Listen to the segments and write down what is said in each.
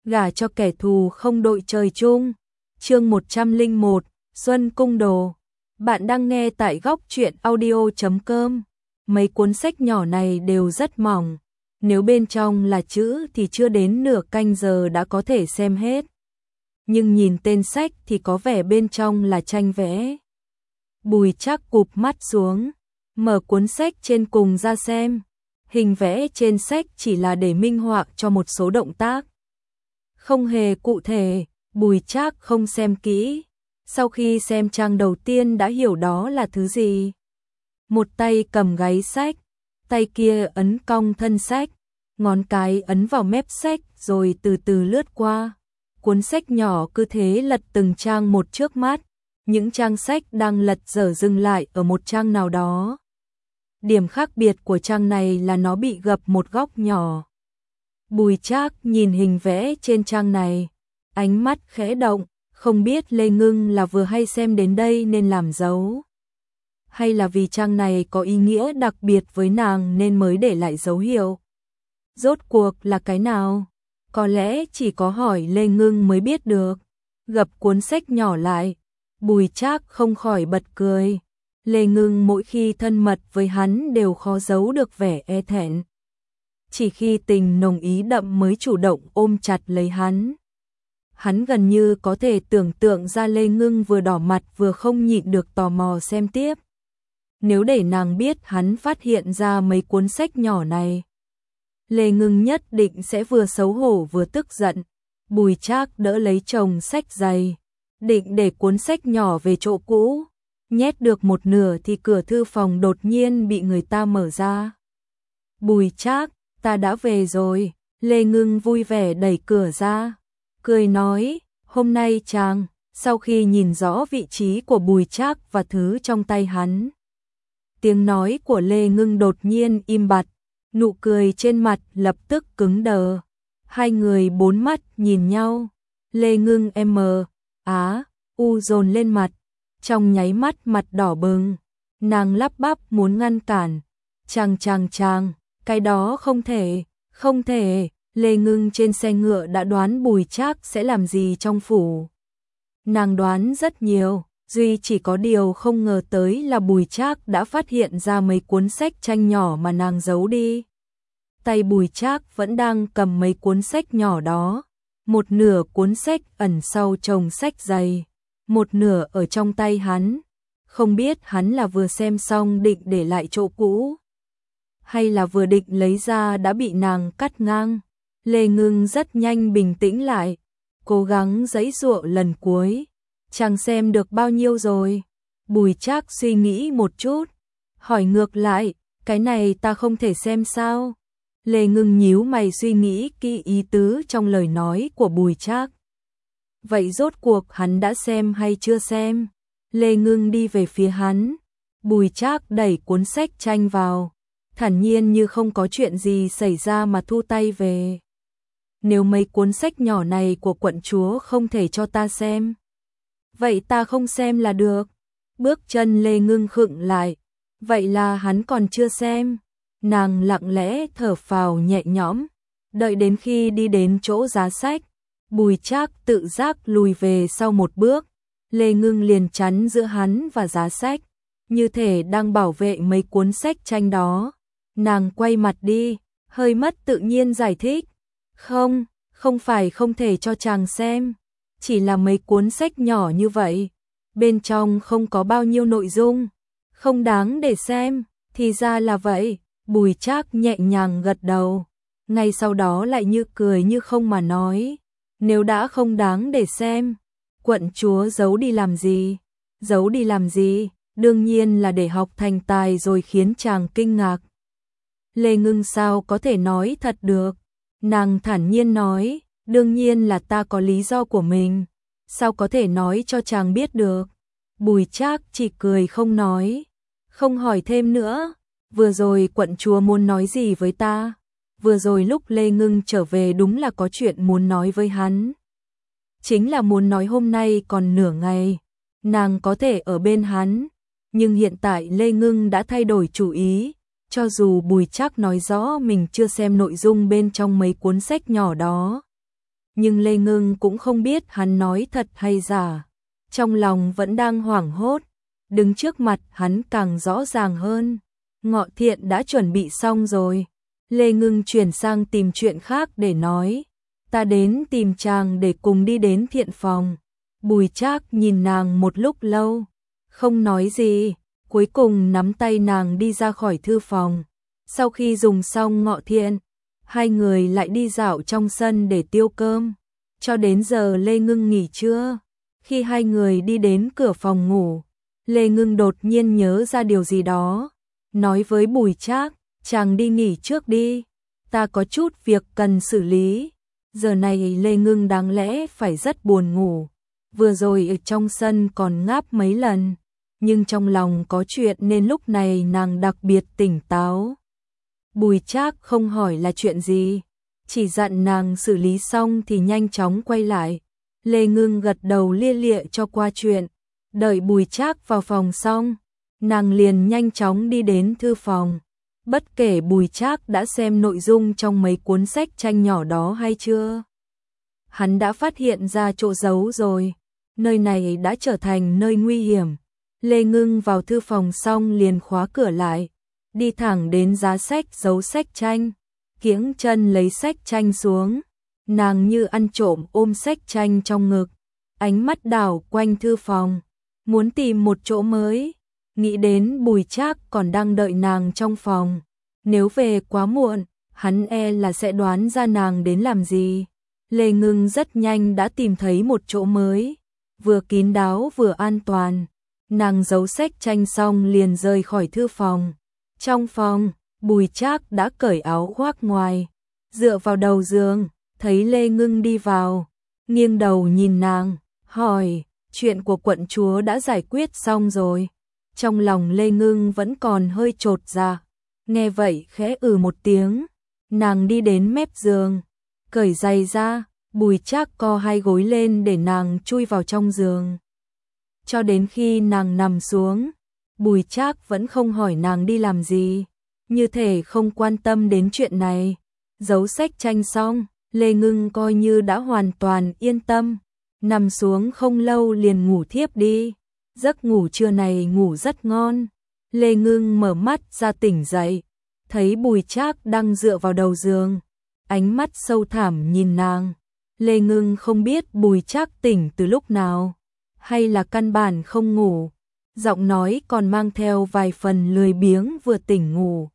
gả cho kẻ thù không đội trời chung. Chương 101, Xuân Cung Đồ. Bạn đang nghe tại góc truyện audio.com. Mấy cuốn sách nhỏ này đều rất mỏng, nếu bên trong là chữ thì chưa đến nửa canh giờ đã có thể xem hết. Nhưng nhìn tên sách thì có vẻ bên trong là tranh vẽ. Bùi Trác cụp mắt xuống, mở cuốn sách trên cùng ra xem. Hình vẽ trên sách chỉ là để minh họa cho một số động tác, không hề cụ thể. Bùi Trác không xem kỹ, sau khi xem trang đầu tiên đã hiểu đó là thứ gì. Một tay cầm gáy sách, tay kia ấn cong thân sách, ngón cái ấn vào mép sách rồi từ từ lướt qua. Cuốn sách nhỏ cứ thế lật từng trang một trước mắt, những trang sách đang lật dở dừng lại ở một trang nào đó. Điểm khác biệt của trang này là nó bị gập một góc nhỏ. Bùi Trác nhìn hình vẽ trên trang này, ánh mắt khẽ động, không biết Lê Ngưng là vừa hay xem đến đây nên làm dấu, hay là vì trang này có ý nghĩa đặc biệt với nàng nên mới để lại dấu hiệu. Rốt cuộc là cái nào? Có lẽ chỉ có hỏi Lê Ngưng mới biết được. Gập cuốn sách nhỏ lại, Bùi Trác không khỏi bật cười. Lê Ngưng mỗi khi thân mật với hắn đều khó giấu được vẻ e thẹn. Chỉ khi tình nồng ý đậm mới chủ động ôm chặt lấy hắn. Hắn gần như có thể tưởng tượng ra Lê Ngưng vừa đỏ mặt vừa không nhịn được tò mò xem tiếp. Nếu để nàng biết hắn phát hiện ra mấy cuốn sách nhỏ này, Lê Ngưng nhất định sẽ vừa xấu hổ vừa tức giận. Bùi Trác đỡ lấy chồng sách dày, định để cuốn sách nhỏ về chỗ cũ. Nhét được một nửa thì cửa thư phòng đột nhiên bị người ta mở ra. Bùi Trác, ta đã về rồi. Lê Ngưng vui vẻ đẩy cửa ra, cười nói, hôm nay chàng. Sau khi nhìn rõ vị trí của Bùi Trác và thứ trong tay hắn, tiếng nói của Lê Ngưng đột nhiên im bặt, nụ cười trên mặt lập tức cứng đờ. Hai người bốn mắt nhìn nhau, Lê Ngưng dồn lên mặt, trong nháy mắt mặt đỏ bừng, nàng lắp bắp muốn ngăn cản. Chàng, cái đó không thể. Lê Ngưng trên xe ngựa đã đoán Bùi Trác sẽ làm gì trong phủ. Nàng đoán rất nhiều, duy chỉ có điều không ngờ tới là Bùi Trác đã phát hiện ra mấy cuốn sách tranh nhỏ mà nàng giấu đi. Tay Bùi Trác vẫn đang cầm mấy cuốn sách nhỏ đó, một nửa cuốn sách ẩn sau chồng sách dày, một nửa ở trong tay hắn. Không biết hắn là vừa xem xong định để lại chỗ cũ, hay là vừa định lấy ra đã bị nàng cắt ngang. Lê Ngưng rất nhanh bình tĩnh lại, cố gắng giãy giụa lần cuối. Chàng xem được bao nhiêu rồi? Bùi Trác suy nghĩ một chút, hỏi ngược lại, cái này ta không thể xem sao? Lê Ngưng nhíu mày suy nghĩ kỹ ý tứ trong lời nói của Bùi Trác. Vậy rốt cuộc hắn đã xem hay chưa xem? Lê Ngưng đi về phía hắn, Bùi Trác đẩy cuốn sách tranh vào, thản nhiên như không có chuyện gì xảy ra mà thu tay về. Nếu mấy cuốn sách nhỏ này của quận chúa không thể cho ta xem, vậy ta không xem là được. Bước chân Lê Ngưng khựng lại, vậy là hắn còn chưa xem. Nàng lặng lẽ thở phào nhẹ nhõm, đợi đến khi đi đến chỗ giá sách, Bùi Trác tự giác lùi về sau một bước. Lê Ngưng liền chắn giữa hắn và giá sách, như thể đang bảo vệ mấy cuốn sách tranh đó. Nàng quay mặt đi, hơi mất tự nhiên giải thích, không phải không thể cho chàng xem, chỉ là mấy cuốn sách nhỏ như vậy, bên trong không có bao nhiêu nội dung, không đáng để xem. Thì ra là vậy. Bùi Trác nhẹ nhàng gật đầu, ngay sau đó lại như cười như không mà nói, nếu đã không đáng để xem, quận chúa giấu đi làm gì? Giấu đi làm gì? Đương nhiên là để học thành tài rồi khiến chàng kinh ngạc. Lê Ngưng sao có thể nói thật được? Nàng thản nhiên nói, đương nhiên là ta có lý do của mình, sao có thể nói cho chàng biết được? Bùi Trác chỉ cười không nói, không hỏi thêm nữa. Vừa rồi quận chúa muốn nói gì với ta? Vừa rồi lúc Lê Ngưng trở về đúng là có chuyện muốn nói với hắn. Chính là muốn nói hôm nay còn nửa ngày, nàng có thể ở bên hắn. Nhưng hiện tại Lê Ngưng đã thay đổi chủ ý, cho dù Bùi Trác nói rõ mình chưa xem nội dung bên trong mấy cuốn sách nhỏ đó, nhưng Lê Ngưng cũng không biết hắn nói thật hay giả. Trong lòng vẫn đang hoảng hốt, đứng trước mặt hắn càng rõ ràng hơn. Ngọ Thiện đã chuẩn bị xong rồi. Lê Ngưng chuyển sang tìm chuyện khác để nói. Ta đến tìm chàng để cùng đi đến Thiện phòng. Bùi Trác nhìn nàng một lúc lâu, không nói gì, cuối cùng nắm tay nàng đi ra khỏi thư phòng. Sau khi dùng xong Ngọ Thiện, hai người lại đi dạo trong sân để tiêu cơm. Cho đến giờ Lê Ngưng nghỉ trưa. Khi hai người đi đến cửa phòng ngủ, Lê Ngưng đột nhiên nhớ ra điều gì đó, nói với Bùi Trác, chàng đi nghỉ trước đi, ta có chút việc cần xử lý. Giờ này Lê Ngưng đáng lẽ phải rất buồn ngủ, vừa rồi ở trong sân còn ngáp mấy lần, nhưng trong lòng có chuyện nên lúc này nàng đặc biệt tỉnh táo. Bùi Trác không hỏi là chuyện gì, chỉ dặn nàng xử lý xong thì nhanh chóng quay lại. Lê Ngưng gật đầu lia lịa cho qua chuyện. Đợi Bùi Trác vào phòng xong, nàng liền nhanh chóng đi đến thư phòng. Bất kể Bùi Trác đã xem nội dung trong mấy cuốn sách tranh nhỏ đó hay chưa, hắn đã phát hiện ra chỗ giấu rồi. Nơi này đã trở thành nơi nguy hiểm. Lê Ngưng vào thư phòng xong liền khóa cửa lại, đi thẳng đến giá sách giấu sách tranh, kiễng chân lấy sách tranh xuống. Nàng như ăn trộm ôm sách tranh trong ngực, ánh mắt đảo quanh thư phòng, muốn tìm một chỗ mới. Nghĩ đến Bùi Trác còn đang đợi nàng trong phòng, nếu về quá muộn, hắn e là sẽ đoán ra nàng đến làm gì. Lê Ngưng rất nhanh đã tìm thấy một chỗ mới, vừa kín đáo vừa an toàn. Nàng giấu sách tranh xong liền rời khỏi thư phòng. Trong phòng, Bùi Trác đã cởi áo khoác ngoài, dựa vào đầu giường, thấy Lê Ngưng đi vào, nghiêng đầu nhìn nàng, hỏi, chuyện của quận chúa đã giải quyết xong rồi. Trong lòng Lê Ngưng vẫn còn hơi chột dạ, nghe vậy khẽ một tiếng, nàng đi đến mép giường, cởi giày ra. Bùi Trác co hai gối lên để nàng chui vào trong giường. Cho đến khi nàng nằm xuống, Bùi Trác vẫn không hỏi nàng đi làm gì, như thể không quan tâm đến chuyện này. Giấu sách tranh xong, Lê Ngưng coi như đã hoàn toàn yên tâm, nằm xuống không lâu liền ngủ thiếp đi. Giấc ngủ trưa này ngủ rất ngon. Lê Ngưng mở mắt ra tỉnh dậy, thấy Bùi Trác đang dựa vào đầu giường, ánh mắt sâu thẳm nhìn nàng. Lê Ngưng không biết Bùi Trác tỉnh từ lúc nào, hay là căn bản không ngủ, giọng nói còn mang theo vài phần lười biếng vừa tỉnh ngủ.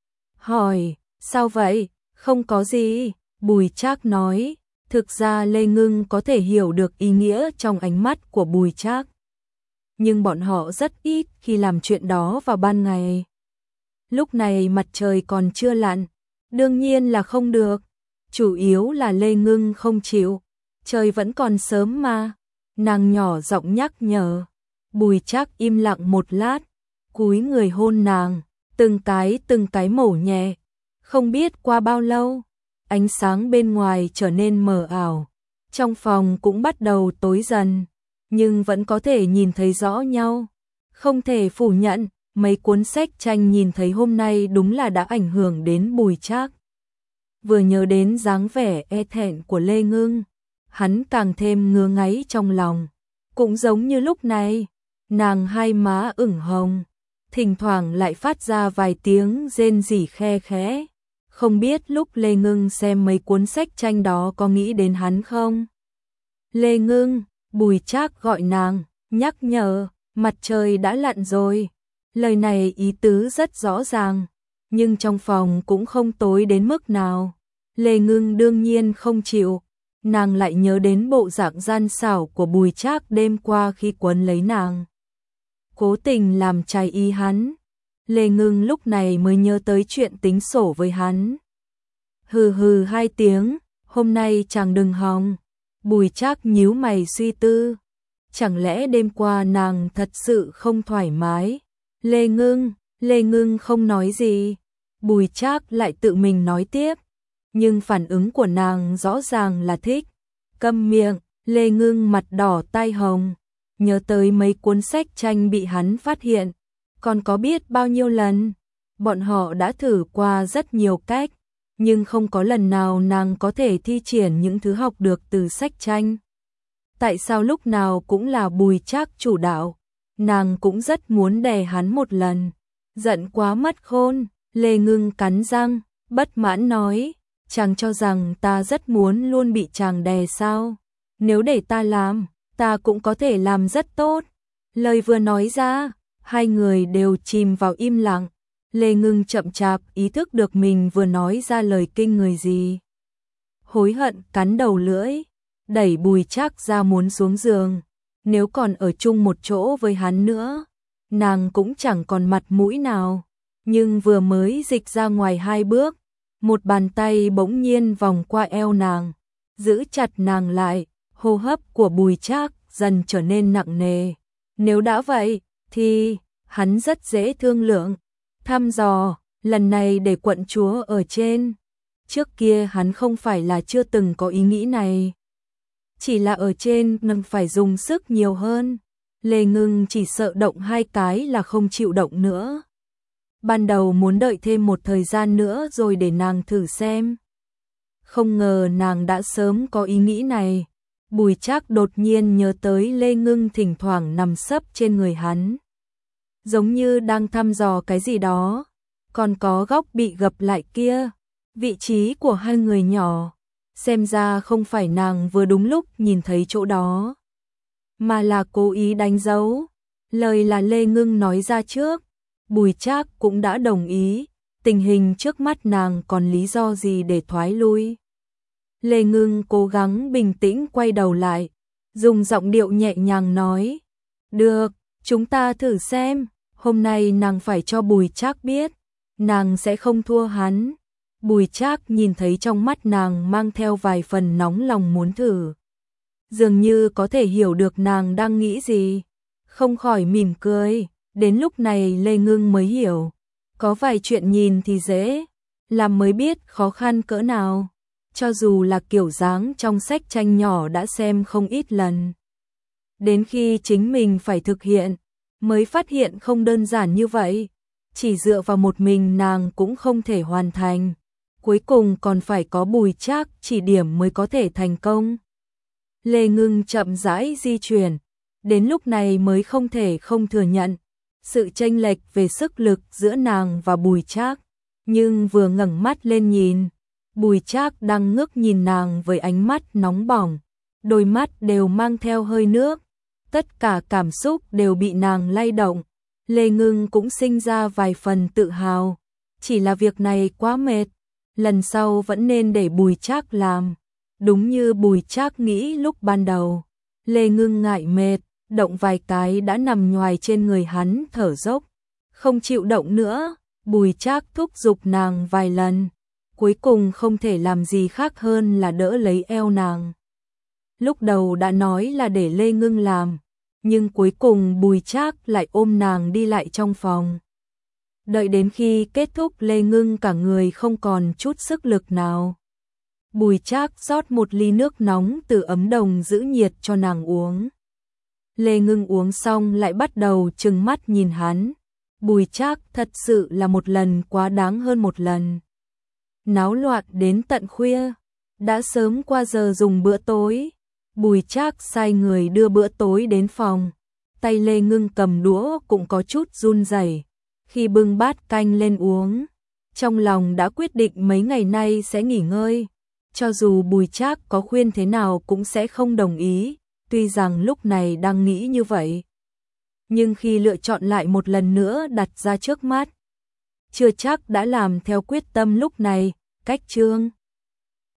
Hỏi, sao vậy? Không có gì, Bùi Trác nói. Thực ra Lê Ngưng có thể hiểu được ý nghĩa trong ánh mắt của Bùi Trác, nhưng bọn họ rất ít khi làm chuyện đó vào ban ngày. Lúc này mặt trời còn chưa lặn, đương nhiên là không được. Chủ yếu là Lê Ngưng không chịu, trời vẫn còn sớm mà. Nàng nhỏ giọng nhắc nhở. Bùi Trác im lặng một lát, cúi người hôn nàng, từng cái mổ nhẹ. Không biết qua bao lâu, ánh sáng bên ngoài trở nên mờ ảo, trong phòng cũng bắt đầu tối dần, nhưng vẫn có thể nhìn thấy rõ nhau. Không thể phủ nhận, mấy cuốn sách tranh nhìn thấy hôm nay đúng là đã ảnh hưởng đến Bùi Trác. Vừa nhớ đến dáng vẻ e thẹn của Lê Ngưng, hắn càng thêm ngứa ngáy trong lòng. Cũng giống như lúc này, nàng hai má ửng hồng, thỉnh thoảng lại phát ra vài tiếng rên rỉ khe khẽ. Không biết lúc Lê Ngưng xem mấy cuốn sách tranh đó có nghĩ đến hắn không? Lê Ngưng, Bùi Trác gọi nàng, nhắc nhở, mặt trời đã lặn rồi. Lời này ý tứ rất rõ ràng, nhưng trong phòng cũng không tối đến mức nào. Lê Ngưng đương nhiên không chịu, nàng lại nhớ đến bộ dạng gian xảo của Bùi Trác đêm qua khi quấn lấy nàng, cố tình làm trái ý hắn. Lê Ngưng lúc này mới nhớ tới chuyện tính sổ với hắn. Hừ hừ hai tiếng, hôm nay chàng đừng hòng. Bùi Trác nhíu mày suy tư, chẳng lẽ đêm qua nàng thật sự không thoải mái? Lê Ngưng không nói gì, Bùi Trác lại tự mình nói tiếp, nhưng phản ứng của nàng rõ ràng là thích. Câm miệng, Lê Ngưng mặt đỏ tai hồng, nhớ tới mấy cuốn sách tranh bị hắn phát hiện, còn có biết bao nhiêu lần. Bọn họ đã thử qua rất nhiều cách, nhưng không có lần nào nàng có thể thi triển những thứ học được từ sách tranh. Tại sao lúc nào cũng là Bùi Trác chủ đạo? Nàng cũng rất muốn đè hắn một lần. Giận quá mất khôn, Lê Ngưng cắn răng, bất mãn nói, chàng cho rằng ta rất muốn luôn bị chàng đè sao? Nếu để ta làm, ta cũng có thể làm rất tốt. Lời vừa nói ra, hai người đều chìm vào im lặng. Lê Ngưng chậm chạp ý thức được mình vừa nói ra lời kinh người gì. Hối hận cắn đầu lưỡi, đẩy Bùi Trác ra muốn xuống giường. Nếu còn ở chung một chỗ với hắn nữa, nàng cũng chẳng còn mặt mũi nào. Nhưng vừa mới dịch ra ngoài 2 bước, một bàn tay bỗng nhiên vòng qua eo nàng, giữ chặt nàng lại, hô hấp của Bùi Trác dần trở nên nặng nề. Nếu đã vậy, thì hắn rất dễ thương lượng, thăm dò, lần này để quận chúa ở trên. Trước kia hắn không phải là chưa từng có ý nghĩ này, chỉ là ở trên nâng phải dùng sức nhiều hơn. Lê Ngưng chỉ sợ động 2 cái là không chịu động nữa. Ban đầu muốn đợi thêm một thời gian nữa rồi để nàng thử xem. Không ngờ nàng đã sớm có ý nghĩ này. Bùi Trác đột nhiên nhớ tới Lê Ngưng thỉnh thoảng nằm sấp trên người hắn, giống như đang thăm dò cái gì đó. Còn có góc bị gập lại kia, vị trí của hai người nhỏ, xem ra không phải nàng vừa đúng lúc nhìn thấy chỗ đó, mà là cố ý đánh dấu. Lời là Lê Ngưng nói ra trước, Bùi Trác cũng đã đồng ý, tình hình trước mắt nàng còn lý do gì để thoái lui. Lê Ngưng cố gắng bình tĩnh quay đầu lại, dùng giọng điệu nhẹ nhàng nói, được, chúng ta thử xem, hôm nay nàng phải cho Bùi Trác biết, nàng sẽ không thua hắn. Bùi Trác nhìn thấy trong mắt nàng mang theo vài phần nóng lòng muốn thử, dường như có thể hiểu được nàng đang nghĩ gì, không khỏi mỉm cười. Đến lúc này Lê Ngưng mới hiểu, có vài chuyện nhìn thì dễ, làm mới biết khó khăn cỡ nào. Cho dù là kiểu dáng trong sách tranh nhỏ đã xem không ít lần, đến khi chính mình phải thực hiện, mới phát hiện không đơn giản như vậy. Chỉ dựa vào một mình nàng cũng không thể hoàn thành, cuối cùng còn phải có Bùi Trác chỉ điểm mới có thể thành công. Lê Ngưng chậm rãi di chuyển, đến lúc này mới không thể không thừa nhận sự chênh lệch về sức lực giữa nàng và Bùi Trác. Nhưng vừa ngẩng mắt lên nhìn, Bùi Trác đang ngước nhìn nàng với ánh mắt nóng bỏng, đôi mắt đều mang theo hơi nước, tất cả cảm xúc đều bị nàng lay động. Lê Ngưng cũng sinh ra vài phần tự hào, chỉ là việc này quá mệt, lần sau vẫn nên để Bùi Trác làm. Đúng như Bùi Trác nghĩ lúc ban đầu, Lê Ngưng ngại mệt, động vài cái đã nằm nhoài trên người hắn thở dốc, không chịu động nữa. Bùi Trác thúc giục nàng vài lần, cuối cùng không thể làm gì khác hơn là đỡ lấy eo nàng. Lúc đầu đã nói là để Lê Ngưng làm, nhưng cuối cùng Bùi Trác lại ôm nàng đi lại trong phòng. Đợi đến khi kết thúc Lê Ngưng cả người không còn chút sức lực nào. Bùi Trác rót một ly nước nóng từ ấm đồng giữ nhiệt cho nàng uống. Lê Ngưng uống xong lại bắt đầu trừng mắt nhìn hắn. Bùi Trác thật sự là một lần quá đáng hơn một lần. Náo loạn đến tận khuya, đã sớm qua giờ dùng bữa tối. Bùi Trác sai người đưa bữa tối đến phòng. Tay Lê Ngưng cầm đũa cũng có chút run rẩy khi bưng bát canh lên uống. Trong lòng đã quyết định mấy ngày nay sẽ nghỉ ngơi. Cho dù Bùi Trác có khuyên thế nào cũng sẽ không đồng ý. Tuy rằng lúc này đang nghĩ như vậy, nhưng khi lựa chọn lại một lần nữa đặt ra trước mắt, chưa chắc đã làm theo quyết tâm lúc này. Cách chương